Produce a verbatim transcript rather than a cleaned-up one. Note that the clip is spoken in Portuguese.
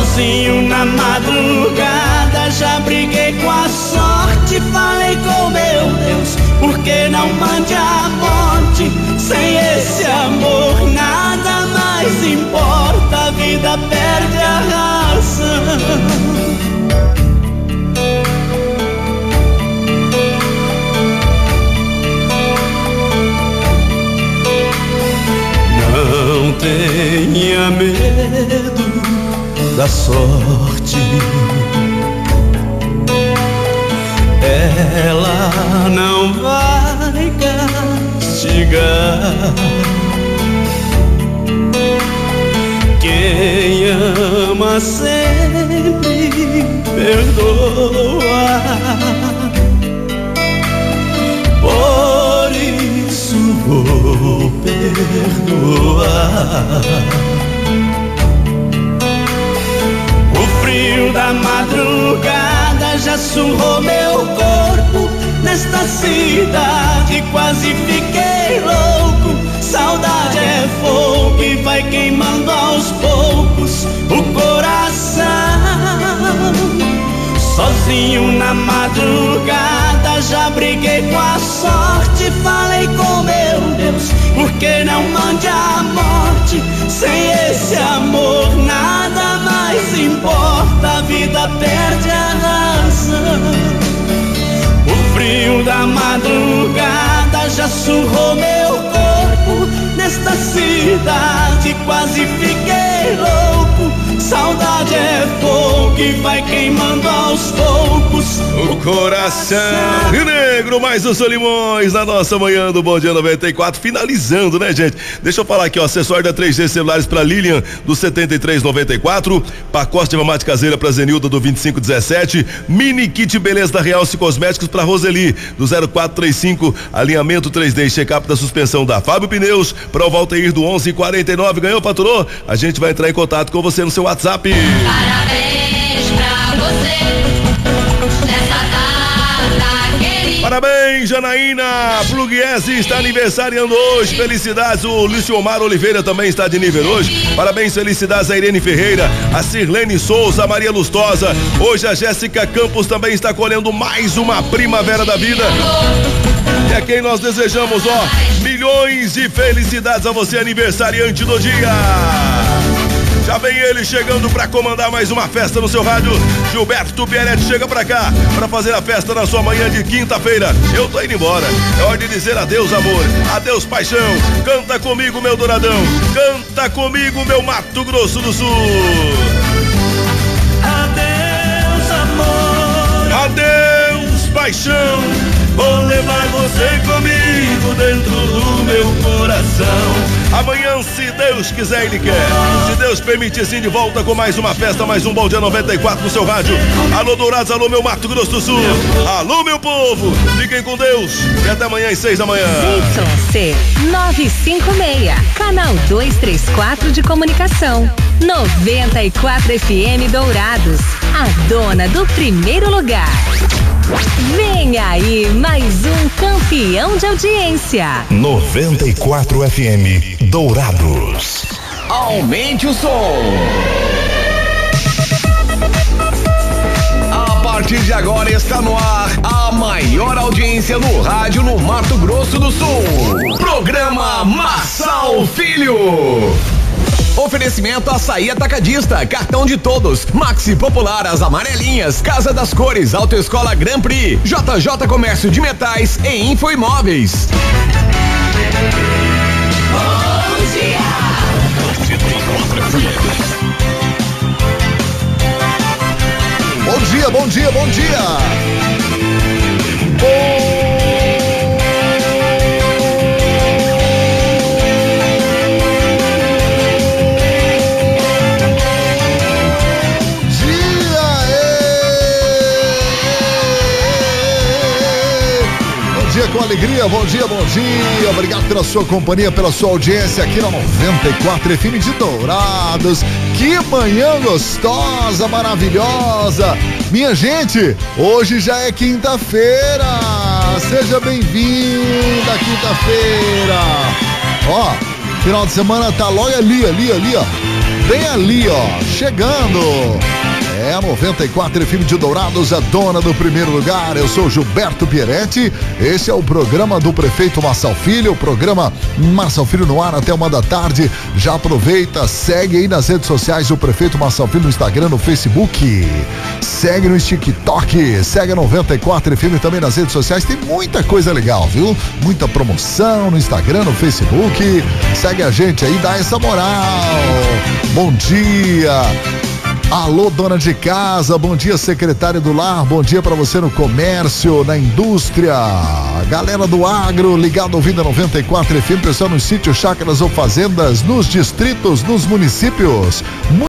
Sozinho na madrugada, já briguei com a sorte. Falei com meu Deus, por que não mande a morte? Sem esse amor nada mais importa, a vida perde a razão. Não tenha medo da sorte, ela não vai castigar. Quem ama sempre perdoa, por isso vou perdoar. O frio da madrugada já surrou meu corpo. Nesta cidade quase fiquei louco. Saudade é fogo que vai queimando aos poucos o coração. Sozinho na madrugada, já briguei com a sorte. Falei com meu Deus, por que não mande a morte? Sem esse amor nada mais importa, a vida perde a razão. O frio da madrugada já surrou meu corpo. Nesta cidade quase fiquei louco. Saudade é fogo que vai queimando aos poucos o coração. Rio Negro, mais os Solimões na nossa manhã do Bom Dia noventa e quatro, finalizando, né, gente? Deixa eu falar aqui, ó, acessório da três G Celulares pra Lilian do setenta e três noventa e quatro, pacote de mamate caseira pra Zenilda do vinte e cinco dezessete, mini kit beleza da Realce Cosméticos pra Roseli do zero quatro três cinco, alinhamento três D e check-up da suspensão da Fábio Pneus pra o Valteir do onze quarenta e nove. Ganhou, faturou? A gente vai entrar em contato com você no seu WhatsApp. Parabéns pra você nessa data querida. Parabéns, Janaína Pluguiese está aniversariando hoje. Felicidades, o Luciomar Oliveira também está de nível hoje. Parabéns, felicidades a Irene Ferreira, a Sirlene Souza, a Maria Lustosa. Hoje a Jéssica Campos também está colhendo mais uma primavera da vida. E a quem nós desejamos, ó, milhões de felicidades a você, aniversariante do dia. Já vem ele chegando pra comandar mais uma festa no seu rádio. Gilberto Pieretti chega pra cá pra fazer a festa na sua manhã de quinta-feira. Eu tô indo embora. É hora de dizer adeus, amor. Adeus, paixão. Canta comigo, meu Douradão. Canta comigo, meu Mato Grosso do Sul. Adeus, amor. Adeus, paixão. Vou levar você comigo dentro do meu coração. Amanhã, se Deus quiser, Ele quer. Se Deus permitir, sim, de volta com mais uma festa, mais um Bom Dia noventa e quatro no seu rádio. Alô, Dourados, alô, meu Mato Grosso do Sul. Alô, meu povo. Fiquem com Deus. E até amanhã às seis da manhã. Y C novecentos e cinquenta e seis, canal duzentos e trinta e quatro de comunicação. noventa e quatro F M Dourados, a dona do primeiro lugar. Vem aí mais um campeão de audiência. noventa e quatro F M Dourados. Aumente o som. A partir de agora está no ar a maior audiência no rádio no Mato Grosso do Sul. Programa Massal Filho. Oferecimento Açaí Atacadista, cartão de todos, Maxi Popular, as amarelinhas, Casa das Cores, Autoescola Grand Prix, J J Comércio de Metais e Info Imóveis. Bom dia. Bom dia, bom dia, bom dia. Bom com alegria, bom dia, bom dia, obrigado pela sua companhia, pela sua audiência aqui na noventa e quatro F M de Dourados. Que manhã gostosa, maravilhosa. Minha gente, hoje já é quinta-feira, seja bem-vinda quinta-feira. Ó, final de semana tá logo ali, ali, ali, ó. bem ali, ó, chegando. É, noventa e quatro F M de Dourados, a dona do primeiro lugar. Eu sou Gilberto Pieretti. Esse é o programa do prefeito Marçal Filho, o programa Marçal Filho no ar até uma da tarde. Já aproveita, segue aí nas redes sociais o prefeito Marçal Filho no Instagram, no Facebook. Segue no TikTok, segue a noventa e quatro F M também nas redes sociais. Tem muita coisa legal, viu? Muita promoção no Instagram, no Facebook. Segue a gente aí, dá essa moral. Bom dia. Alô, dona de casa, bom dia, secretária do lar, bom dia pra você no comércio, na indústria, galera do agro, ligado ouvindo a noventa e quatro F M, pessoal nos sítios, chácaras ou fazendas, nos distritos, nos municípios.